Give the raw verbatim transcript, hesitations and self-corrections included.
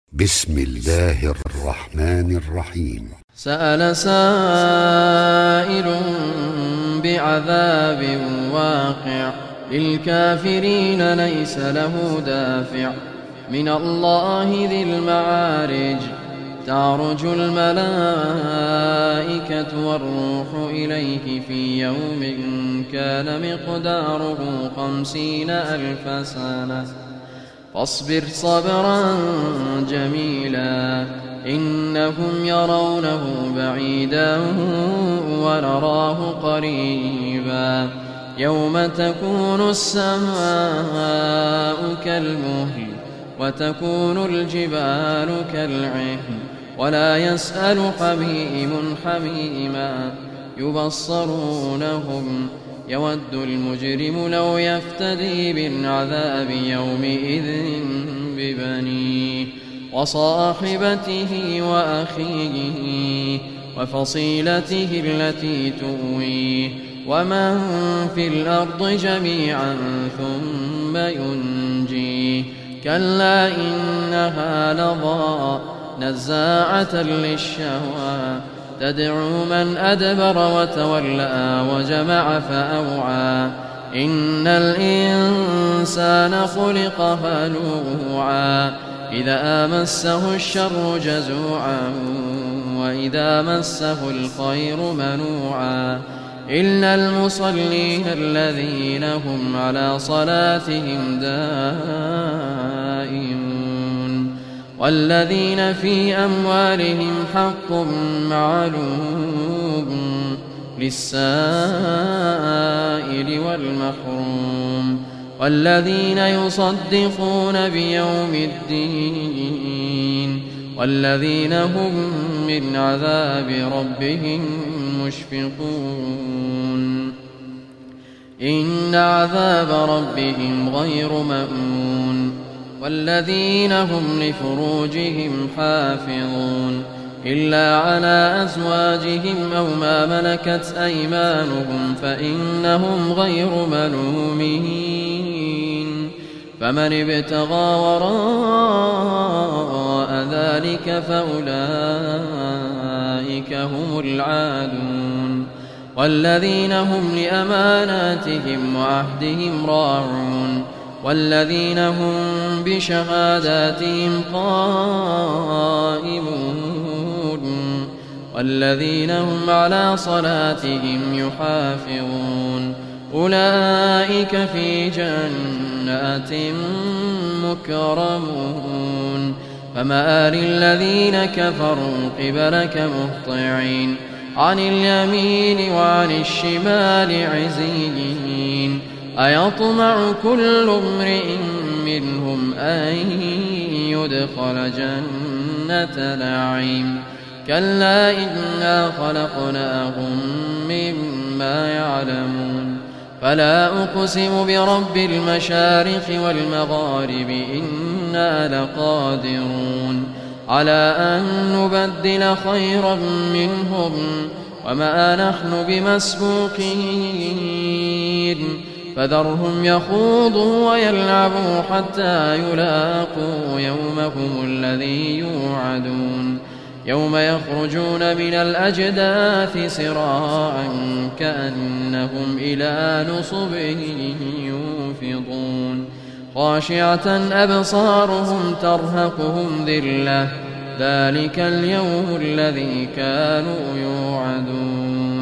بسم الله الرحمن الرحيم. سأل سائل بعذاب واقع للكافرين ليس له دافع من الله ذي المعارج تعرج الملائكة والروح إليه في يوم كان مقداره خمسين ألف سنة فاصبر صبرا جميلا إنهم يرونه بعيدا ونراه قريبا يوم تكون السماء كالمهل وتكون الجبال كالعهن ولا يسأل حميم حميما يبصرونهم يود المجرم لو يفتدي من عذاب يومئذ ببنيه وصاحبته وأخيه وفصيلته التي تؤويه ومن في الأرض جميعا ثم ينجيه كلا إنها لظى نزاعة للشهوى تدعو من أدبر وتولى وجمع فأوعى إن الإنسان خلق هلوعا إذا مسه الشر جزوعا وإذا مسه الخير منوعا إلا المصلين الذين هم على صلاتهم دائمون والذين في أموالهم حق معلوم للسائل والمحروم والذين يصدقون بيوم الدين والذين هم من عذاب ربهم مشفقون إن عذاب ربهم غير مأمون والذين هم لفروجهم حافظون إلا على أزواجهم أو ما ملكت أيمانهم فإنهم غير ملومين فمن ابتغى وراء ذلك فأولئك هم العادون والذين هم لأماناتهم وعهدهم راعون والذين هم بشهاداتهم قائمون والذين هم على صلاتهم يحافظون أولئك في جنات مكرمون فمآل الذين كفروا قبلك مهطعين عن اليمين وعن الشمال عزين أيطمع كل امرئ منهم أن يدخل جنة نعيم كلا إنا خلقناهم مما يعلمون فلا أقسم برب المشارق والمغارب إنا لقادرون على أن نبدل خيرا منهم وما نحن بمسبوقين فذرهم يخوضوا ويلعبوا حتى يلاقوا يومهم الذي يوعدون يوم يخرجون من الأجداث سراعا كأنهم إلى نصب يوفضون خاشعة أبصارهم ترهقهم ذلة ذلك اليوم الذي كانوا يوعدون.